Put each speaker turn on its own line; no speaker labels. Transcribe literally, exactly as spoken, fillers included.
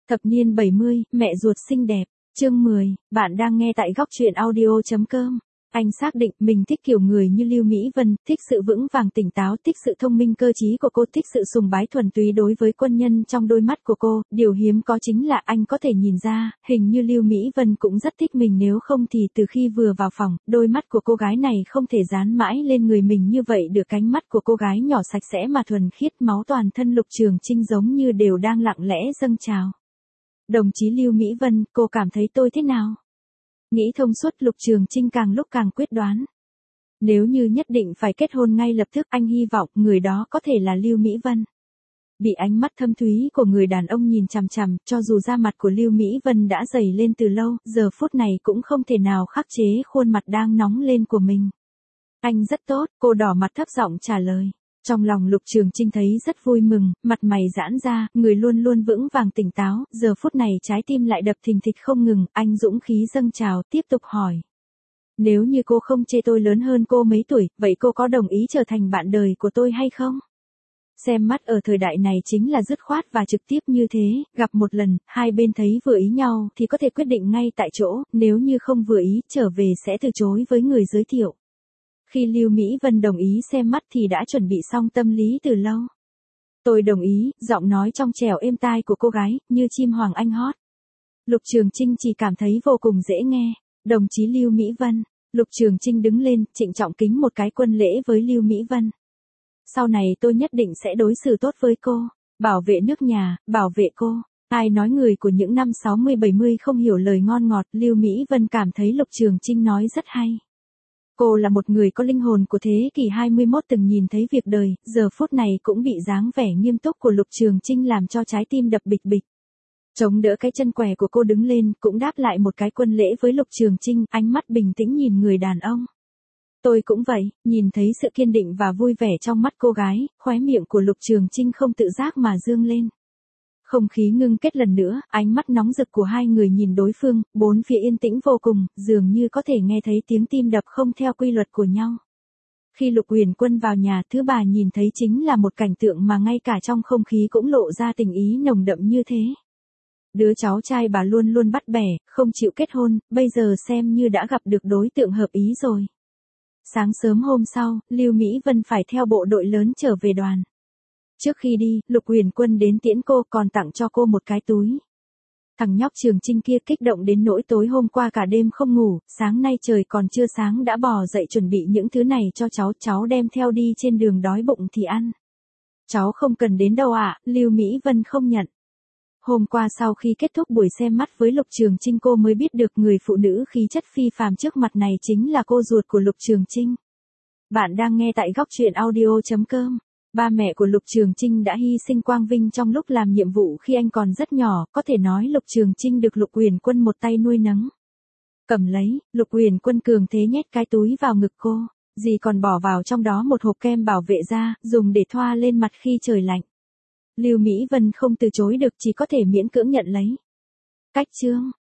Thập niên bảy mươi, mẹ ruột xinh đẹp. Chương mười, bạn đang nghe tại góc truyện audio.com. Anh xác định mình thích kiểu người như Lưu Mỹ Vân, thích sự vững vàng tỉnh táo, thích sự thông minh cơ trí của cô, thích sự sùng bái thuần túy đối với quân nhân trong đôi mắt của cô. Điều hiếm có chính là anh có thể nhìn ra, hình như Lưu Mỹ Vân cũng rất thích mình, nếu không thì từ khi vừa vào phòng, đôi mắt của cô gái này không thể dán mãi lên người mình như vậy được. Cánh mắt của cô gái nhỏ sạch sẽ mà thuần khiết, máu toàn thân Lục Trường Chinh giống như đều đang lặng lẽ dâng trào. Đồng chí Lưu Mỹ Vân, cô cảm thấy tôi thế nào? Nghĩ thông suốt, Lục Trường Chinh càng lúc càng quyết đoán. Nếu như nhất định phải kết hôn ngay lập tức, anh hy vọng người đó có thể là Lưu Mỹ Vân. Bị ánh mắt thâm thúy của người đàn ông nhìn chằm chằm, cho dù da mặt của Lưu Mỹ Vân đã dày lên từ lâu, giờ phút này cũng không thể nào khắc chế khuôn mặt đang nóng lên của mình. Anh rất tốt, cô đỏ mặt thấp giọng trả lời. Trong lòng Lục Trường Chinh thấy rất vui mừng, mặt mày giãn ra, người luôn luôn vững vàng tỉnh táo, giờ phút này trái tim lại đập thình thịch không ngừng, anh dũng khí dâng trào, tiếp tục hỏi. Nếu như cô không chê tôi lớn hơn cô mấy tuổi, vậy cô có đồng ý trở thành bạn đời của tôi hay không? Xem mắt ở thời đại này chính là dứt khoát và trực tiếp như thế, gặp một lần, hai bên thấy vừa ý nhau thì có thể quyết định ngay tại chỗ, nếu như không vừa ý, trở về sẽ từ chối với người giới thiệu. Khi Lưu Mỹ Vân đồng ý xem mắt thì đã chuẩn bị xong tâm lý từ lâu. Tôi đồng ý, giọng nói trong trẻo êm tai của cô gái, như chim hoàng anh hót. Lục Trường Chinh chỉ cảm thấy vô cùng dễ nghe. Đồng chí Lưu Mỹ Vân. Lục Trường Chinh đứng lên, trịnh trọng kính một cái quân lễ với Lưu Mỹ Vân. Sau này tôi nhất định sẽ đối xử tốt với cô, bảo vệ nước nhà, bảo vệ cô. Ai nói người của những năm sáu mươi bảy mươi không hiểu lời ngon ngọt, Lưu Mỹ Vân cảm thấy Lục Trường Chinh nói rất hay. Cô là một người có linh hồn của thế kỷ hai mươi mốt, từng nhìn thấy việc đời, giờ phút này cũng bị dáng vẻ nghiêm túc của Lục Trường Chinh làm cho trái tim đập bịch bịch. Chống đỡ cái chân què của cô đứng lên, cũng đáp lại một cái quân lễ với Lục Trường Chinh, ánh mắt bình tĩnh nhìn người đàn ông. Tôi cũng vậy, nhìn thấy sự kiên định và vui vẻ trong mắt cô gái, khóe miệng của Lục Trường Chinh không tự giác mà dương lên. Không khí ngưng kết lần nữa, ánh mắt nóng rực của hai người nhìn đối phương, bốn phía yên tĩnh vô cùng, dường như có thể nghe thấy tiếng tim đập không theo quy luật của nhau. Khi Lục Huyền Quân vào nhà, thứ bà nhìn thấy chính là một cảnh tượng mà ngay cả trong không khí cũng lộ ra tình ý nồng đậm như thế. Đứa cháu trai bà luôn luôn bắt bẻ, không chịu kết hôn, bây giờ xem như đã gặp được đối tượng hợp ý rồi. Sáng sớm hôm sau, Lưu Mỹ Vân phải theo bộ đội lớn trở về đoàn. Trước khi đi, Lục Huyền Quân đến tiễn cô, còn tặng cho cô một cái túi. Thằng nhóc Trường Chinh kia kích động đến nỗi tối hôm qua cả đêm không ngủ, sáng nay trời còn chưa sáng đã bò dậy chuẩn bị những thứ này cho cháu, cháu đem theo đi trên đường, đói bụng thì ăn. Cháu không cần đến đâu ạ, à, Lưu Mỹ Vân không nhận. Hôm qua sau khi kết thúc buổi xem mắt với Lục Trường Chinh, cô mới biết được người phụ nữ khí chất phi phàm trước mặt này chính là cô ruột của Lục Trường Chinh. Bạn đang nghe tại góc truyện audio.com. Ba mẹ của Lục Trường Chinh đã hy sinh quang vinh trong lúc làm nhiệm vụ khi anh còn rất nhỏ, có thể nói Lục Trường Chinh được Lục Huyền Quân một tay nuôi nấng. Cầm lấy, Lục Huyền Quân cường thế nhét cái túi vào ngực cô, dì còn bỏ vào trong đó một hộp kem bảo vệ da, dùng để thoa lên mặt khi trời lạnh. Lưu Mỹ Vân không từ chối được, chỉ có thể miễn cưỡng nhận lấy. Cách chương,